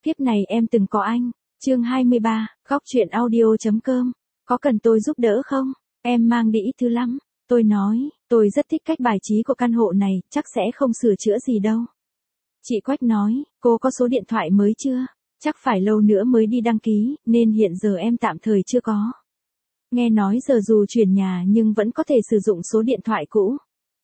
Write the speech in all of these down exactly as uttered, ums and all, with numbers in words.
Kiếp này em từng có anh. Chương hai mươi ba, góc truyện audio.com. Có cần tôi giúp đỡ không? Em mang đi ít thứ lắm. Tôi nói, tôi rất thích cách bài trí của căn hộ này, chắc sẽ không sửa chữa gì đâu. Chị Quách nói, cô có số điện thoại mới chưa? Chắc phải lâu nữa mới đi đăng ký, nên hiện giờ em tạm thời chưa có. Nghe nói giờ dù chuyển nhà nhưng vẫn có thể sử dụng số điện thoại cũ.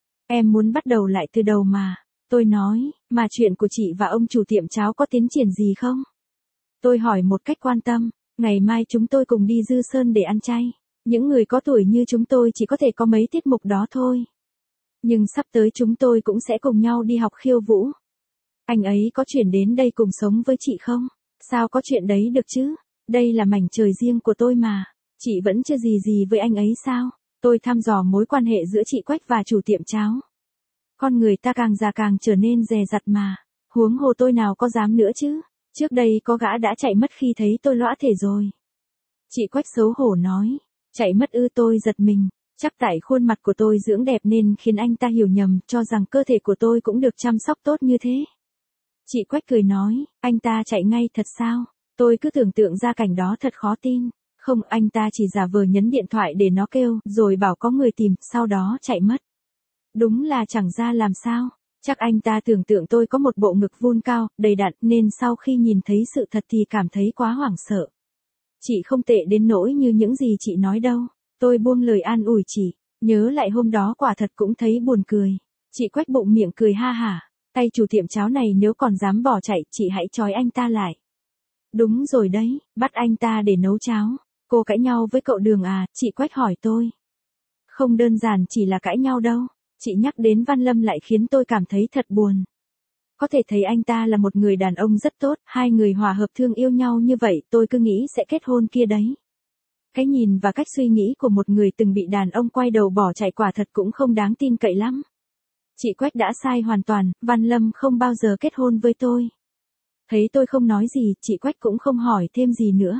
Em muốn bắt đầu lại từ đầu mà. Tôi nói, mà chuyện của chị và ông chủ tiệm cháo có tiến triển gì không? Tôi hỏi một cách quan tâm, ngày mai chúng tôi cùng đi Dư Sơn để ăn chay. Những người có tuổi như chúng tôi chỉ có thể có mấy tiết mục đó thôi. Nhưng sắp tới chúng tôi cũng sẽ cùng nhau đi học khiêu vũ. Anh ấy có chuyển đến đây cùng sống với chị không? Sao có chuyện đấy được chứ? Đây là mảnh trời riêng của tôi mà. Chị vẫn chưa gì gì với anh ấy sao? Tôi thăm dò mối quan hệ giữa chị Quách và chủ tiệm cháo. Con người ta càng già càng trở nên dè dặt mà. Huống hồ tôi nào có dám nữa chứ? Trước đây có gã đã chạy mất khi thấy tôi lõa thể rồi. Chị Quách xấu hổ nói. Chạy mất ư? Tôi giật mình. Chắc tại khuôn mặt của tôi dưỡng đẹp nên khiến anh ta hiểu nhầm, cho rằng cơ thể của tôi cũng được chăm sóc tốt như thế. Chị Quách cười nói, anh ta chạy ngay thật sao? Tôi cứ tưởng tượng ra cảnh đó thật khó tin. Không, anh ta chỉ giả vờ nhấn điện thoại để nó kêu, rồi bảo có người tìm, sau đó chạy mất. Đúng là chẳng ra làm sao. Chắc anh ta tưởng tượng tôi có một bộ ngực vun cao, đầy đặn, nên sau khi nhìn thấy sự thật thì cảm thấy quá hoảng sợ. Chị không tệ đến nỗi như những gì chị nói đâu. Tôi buông lời an ủi chị. Nhớ lại hôm đó quả thật cũng thấy buồn cười. Chị Quách bụng miệng cười ha hả. Tay chủ tiệm cháo này nếu còn dám bỏ chạy, chị hãy trói anh ta lại. Đúng rồi đấy, bắt anh ta để nấu cháo. Cô cãi nhau với cậu Đường à? Chị Quách hỏi tôi. Không đơn giản chỉ là cãi nhau đâu. Chị nhắc đến Văn Lâm lại khiến tôi cảm thấy thật buồn. Có thể thấy anh ta là một người đàn ông rất tốt, hai người hòa hợp thương yêu nhau như vậy tôi cứ nghĩ sẽ kết hôn kia đấy. Cái nhìn và cách suy nghĩ của một người từng bị đàn ông quay đầu bỏ chạy quả thật cũng không đáng tin cậy lắm. Chị Quách đã sai hoàn toàn, Văn Lâm không bao giờ kết hôn với tôi. Thấy tôi không nói gì, chị Quách cũng không hỏi thêm gì nữa.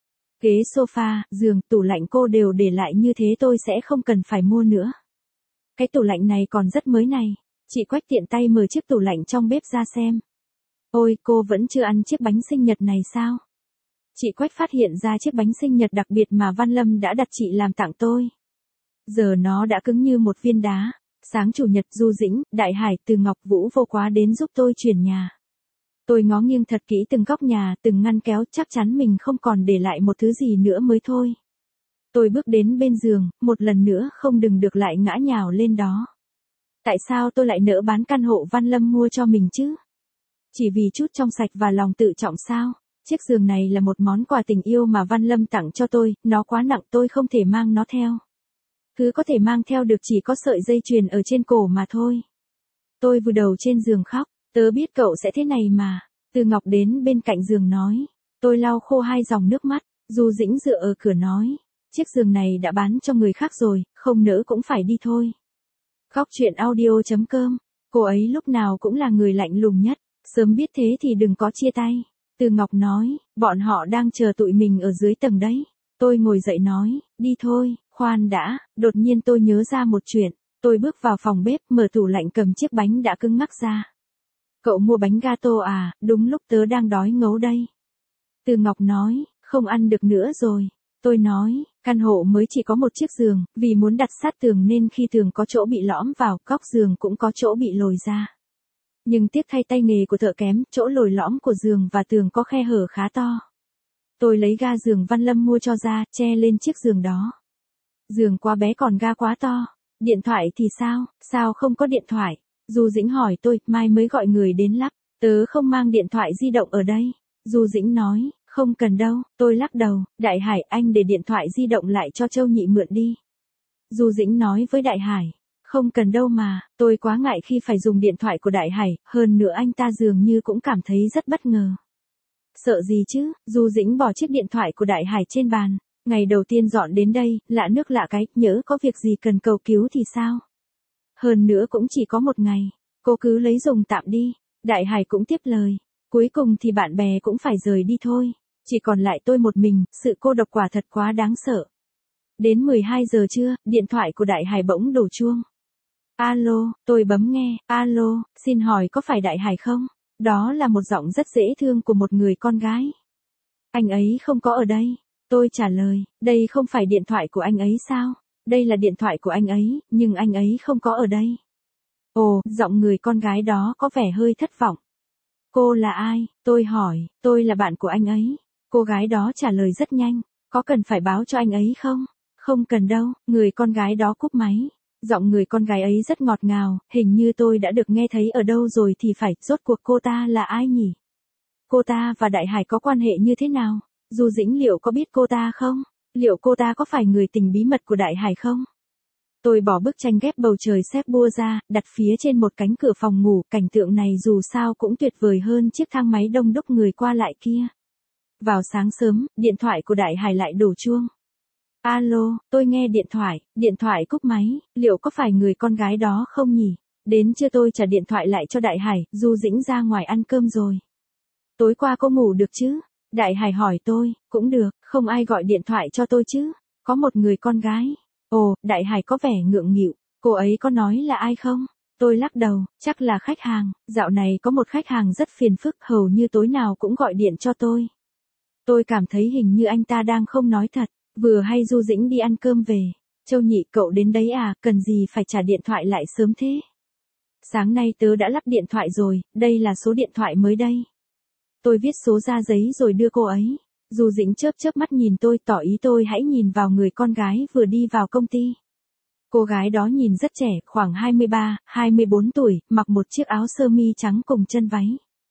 Ghế sofa, giường, tủ lạnh cô đều để lại như thế, tôi sẽ không cần phải mua nữa. Cái tủ lạnh này còn rất mới này. Chị Quách tiện tay mở chiếc tủ lạnh trong bếp ra xem. Ôi, cô vẫn chưa ăn chiếc bánh sinh nhật này sao? Chị Quách phát hiện ra chiếc bánh sinh nhật đặc biệt mà Văn Lâm đã đặt chị làm tặng tôi. Giờ nó đã cứng như một viên đá. Sáng chủ nhật Du Dĩnh, Đại Hải, Từ Ngọc, Vũ Vô Quá đến giúp tôi chuyển nhà. Tôi ngó nghiêng thật kỹ từng góc nhà, từng ngăn kéo, chắc chắn mình không còn để lại một thứ gì nữa mới thôi. Tôi bước đến bên giường, một lần nữa không đừng được lại ngã nhào lên đó. Tại sao tôi lại nỡ bán căn hộ Văn Lâm mua cho mình chứ? Chỉ vì chút trong sạch và lòng tự trọng sao? Chiếc giường này là một món quà tình yêu mà Văn Lâm tặng cho tôi, nó quá nặng tôi không thể mang nó theo. Thứ có thể mang theo được chỉ có sợi dây chuyền ở trên cổ mà thôi. Tôi vùi đầu trên giường khóc, tớ biết cậu sẽ thế này mà. Từ Ngọc đến bên cạnh giường nói. Tôi lau khô hai dòng nước mắt. Du Dĩnh dựa ở cửa nói. Chiếc giường này đã bán cho người khác rồi, không nỡ cũng phải đi thôi. Góc truyện audio.com. Cô ấy lúc nào cũng là người lạnh lùng nhất. Sớm biết thế thì đừng có chia tay. Từ Ngọc nói, bọn họ đang chờ tụi mình ở dưới tầng đấy. Tôi ngồi dậy nói, đi thôi. Khoan đã, đột nhiên tôi nhớ ra một chuyện. Tôi bước vào phòng bếp, mở tủ lạnh cầm chiếc bánh đã cứng ngắc ra. Cậu mua bánh gato à? Đúng lúc tớ đang đói ngấu đây. Từ Ngọc nói, không ăn được nữa rồi. Tôi nói, căn hộ mới chỉ có một chiếc giường, vì muốn đặt sát tường nên khi tường có chỗ bị lõm vào, góc giường cũng có chỗ bị lồi ra. Nhưng tiếc thay tay nghề của thợ kém, chỗ lồi lõm của giường và tường có khe hở khá to. Tôi lấy ga giường Văn Lâm mua cho ra, che lên chiếc giường đó. Giường quá bé còn ga quá to. Điện thoại thì sao? Sao không có điện thoại? Du Dĩnh hỏi tôi, mai mới gọi người đến lắp. Tớ không mang điện thoại di động ở đây. Du Dĩnh nói, không cần đâu. Tôi lắc đầu, Đại Hải, anh để điện thoại di động lại cho Châu Nhị mượn đi. Du Dĩnh nói với Đại Hải, không cần đâu mà, tôi quá ngại khi phải dùng điện thoại của Đại Hải, hơn nữa anh ta dường như cũng cảm thấy rất bất ngờ. Sợ gì chứ? Du Dĩnh bỏ chiếc điện thoại của Đại Hải trên bàn. Ngày đầu tiên dọn đến đây, lạ nước lạ cái, nhỡ có việc gì cần cầu cứu thì sao? Hơn nữa cũng chỉ có một ngày, cô cứ lấy dùng tạm đi. Đại Hải cũng tiếp lời. Cuối cùng thì bạn bè cũng phải rời đi thôi. Chỉ còn lại tôi một mình, sự cô độc quả thật quá đáng sợ. Đến mười hai giờ trưa, điện thoại của Đại Hải bỗng đổ chuông. Alo, tôi bấm nghe, alo, xin hỏi có phải Đại Hải không? Đó là một giọng rất dễ thương của một người con gái. Anh ấy không có ở đây. Tôi trả lời, đây không phải điện thoại của anh ấy sao? Đây là điện thoại của anh ấy, nhưng anh ấy không có ở đây. Ồ, giọng người con gái đó có vẻ hơi thất vọng. Cô là ai? Tôi hỏi, tôi là bạn của anh ấy. Cô gái đó trả lời rất nhanh, có cần phải báo cho anh ấy không? Không cần đâu, người con gái đó cúp máy. Giọng người con gái ấy rất ngọt ngào, hình như tôi đã được nghe thấy ở đâu rồi thì phải, rốt cuộc cô ta là ai nhỉ? Cô ta và Đại Hải có quan hệ như thế nào? Du Dĩnh liệu có biết cô ta không? Liệu cô ta có phải người tình bí mật của Đại Hải không? Tôi bỏ bức tranh ghép bầu trời xếp bua ra, đặt phía trên một cánh cửa phòng ngủ, cảnh tượng này dù sao cũng tuyệt vời hơn chiếc thang máy đông đúc người qua lại kia. Vào sáng sớm, điện thoại của Đại Hải lại đổ chuông. Alo, tôi nghe điện thoại, điện thoại cúp máy, liệu có phải người con gái đó không nhỉ? Đến trưa tôi trả điện thoại lại cho Đại Hải, Du Dĩnh ra ngoài ăn cơm rồi. Tối qua cô ngủ được chứ? Đại Hải hỏi tôi, cũng được, không ai gọi điện thoại cho tôi chứ? Có một người con gái. Ồ, Đại Hải có vẻ ngượng nghịu, cô ấy có nói là ai không? Tôi lắc đầu, chắc là khách hàng, dạo này có một khách hàng rất phiền phức, hầu như tối nào cũng gọi điện cho tôi. Tôi cảm thấy hình như anh ta đang không nói thật, vừa hay Du Dĩnh đi ăn cơm về. Châu Nhị, cậu đến đấy à, cần gì phải trả điện thoại lại sớm thế? Sáng nay tớ đã lắp điện thoại rồi, đây là số điện thoại mới đây. Tôi viết số ra giấy rồi đưa cô ấy. Du Dĩnh chớp chớp mắt nhìn tôi, tỏ ý tôi hãy nhìn vào người con gái vừa đi vào công ty. Cô gái đó nhìn rất trẻ, khoảng hai mươi ba, hai mươi bốn tuổi, mặc một chiếc áo sơ mi trắng cùng chân váy.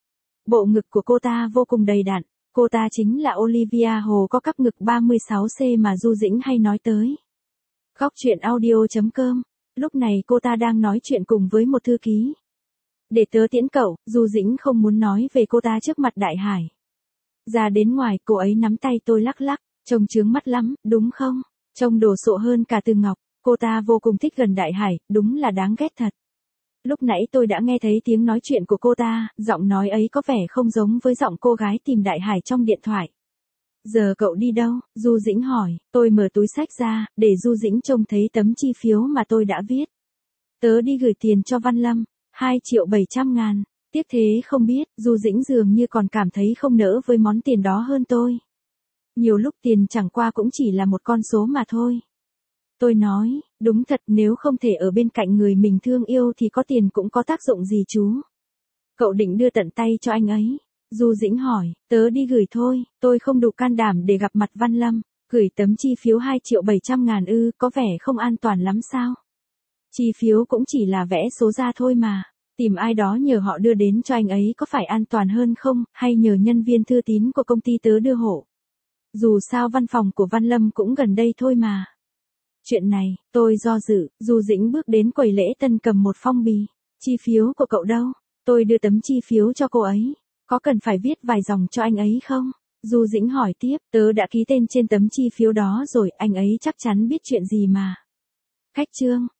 Bộ ngực của cô ta vô cùng đầy đặn, cô ta chính là Olivia Hồ có cắp ngực ba mươi sáu xăng-ti-mét mà Du Dĩnh hay nói tới. Góc truyện audio chấm com. Lúc này cô ta đang nói chuyện cùng với một thư ký. Để tớ tiễn cậu, Du Dĩnh không muốn nói về cô ta trước mặt Đại Hải. Ra đến ngoài, cô ấy nắm tay tôi lắc lắc, trông chướng mắt lắm, đúng không? Trông đồ sộ hơn cả Từ Ngọc, cô ta vô cùng thích gần Đại Hải, đúng là đáng ghét thật. Lúc nãy tôi đã nghe thấy tiếng nói chuyện của cô ta, giọng nói ấy có vẻ không giống với giọng cô gái tìm Đại Hải trong điện thoại. Giờ cậu đi đâu? Du Dĩnh hỏi, tôi mở túi xách ra, để Du Dĩnh trông thấy tấm chi phiếu mà tôi đã viết. Tớ đi gửi tiền cho Văn Lâm, hai triệu bảy trăm ngàn. Tiếc thế không biết, Du Dĩnh dường như còn cảm thấy không nỡ với món tiền đó hơn tôi. Nhiều lúc tiền chẳng qua cũng chỉ là một con số mà thôi. Tôi nói, đúng thật, nếu không thể ở bên cạnh người mình thương yêu thì có tiền cũng có tác dụng gì chú. Cậu định đưa tận tay cho anh ấy. Du Dĩnh hỏi, tớ đi gửi thôi, tôi không đủ can đảm để gặp mặt Văn Lâm. Gửi tấm chi phiếu hai triệu bảy trăm ngàn ư, có vẻ không an toàn lắm sao? Chi phiếu cũng chỉ là vẽ số ra thôi mà. Tìm ai đó nhờ họ đưa đến cho anh ấy có phải an toàn hơn không, hay nhờ nhân viên thư tín của công ty tớ đưa hộ. Dù sao văn phòng của Văn Lâm cũng gần đây thôi mà. Chuyện này, tôi do dự, Du Dĩnh bước đến quầy lễ tân cầm một phong bì. Chi phiếu của cậu đâu? Tôi đưa tấm chi phiếu cho cô ấy. Có cần phải viết vài dòng cho anh ấy không? Du Dĩnh hỏi tiếp, tớ đã ký tên trên tấm chi phiếu đó rồi, anh ấy chắc chắn biết chuyện gì mà. Khách trương,